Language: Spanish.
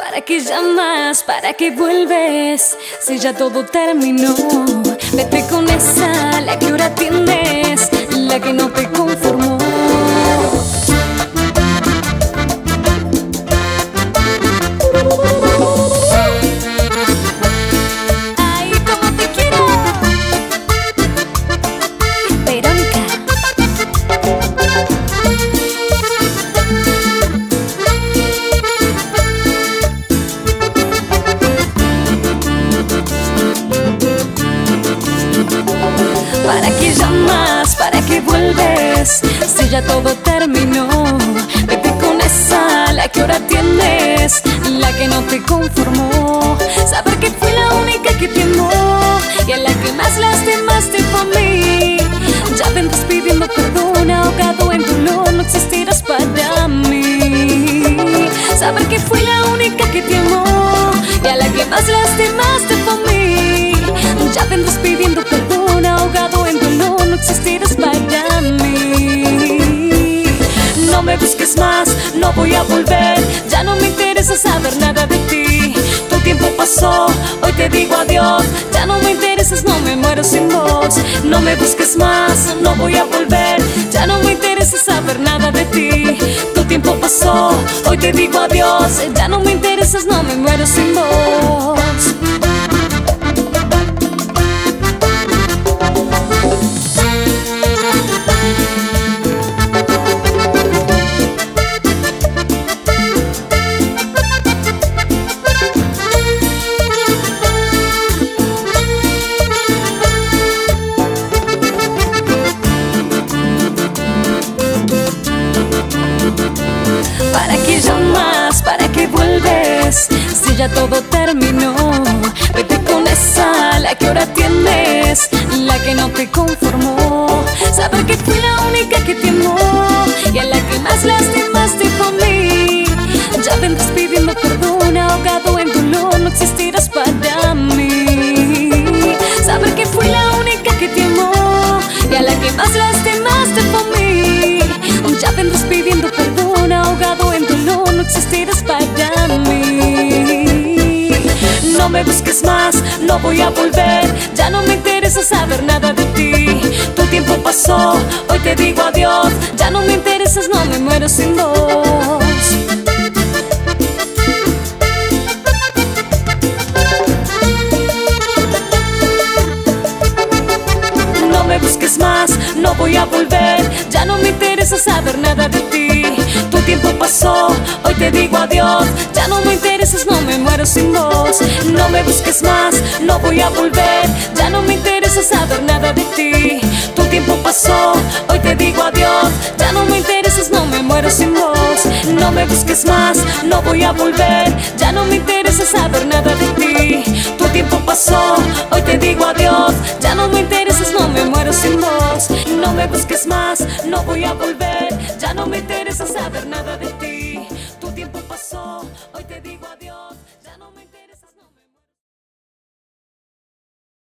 ¿Para qué llamas? ¿Para qué vuelves? Si ya todo terminó. Vete con esa, la que ahora tienes, la que no te conformó. Ay, como te quiero, Verónica. ¿Para qué llamas? ¿Para qué vuelves? Si ya todo terminó. Vete con esa, la que ahora tienes, la que no te conformó. Saber que fui la única que te amó y a la que más lastimaste fue a mí. Ya vendrás pidiendo perdón, ahogado en dolor, no existirás para mí. Saber que fui la única que te amó y a la que más lastimaste fue a mí. Ya vendrás pidiendo perdón, ahogado en dolor, no existirás para mí. No me busques más, no voy a volver, ya no me interesa saber nada de ti. Tu tiempo pasó, hoy te digo adiós, ya no me interesas, no me muero sin vos. No me busques más, no voy a volver, ya no me interesa saber nada de ti. Tu tiempo pasó, hoy te digo adiós, ya no me interesas, no me muero sin vos. ¿Para qué llamas? ¿Para qué vuelves? Si ya todo terminó. Vete con esa, la que ahora tienes, la que no te conformó. Saber que fui la única que te amó y a la que más lastimaste fue a mí. Ya vendrás pidiendo perdón, ahogado en dolor, no existirás para mí. Saber que fui la única que te amó y a la que más lastimaste fue a mí. Ya vendrás pidiendo perdón, ahogado en dolor, no existirás para mí. No me busques más, no voy a volver, ya no me interesa saber nada de ti. Tu tiempo pasó, hoy te digo adiós, ya no me interesas, no me muero sin vos. No me busques más, no voy a volver, ya no me interesa saber nada de ti. Tu tiempo pasó, hoy te digo adiós, ya no me interesas, no me muero sin vos. No me busques más, no voy a volver, ya no me interesa saber nada de ti. Tu tiempo pasó, hoy te digo adiós, ya no me interesas, no me muero sin vos. No me busques más, no voy a volver, ya no me interesa saber nada de ti. Tu tiempo pasó, hoy te digo adiós, ya no me interesas, no me muero sin vos. No me busques más, no voy a volver, ya no me interesa saber nada de ti. Tu tiempo pasó.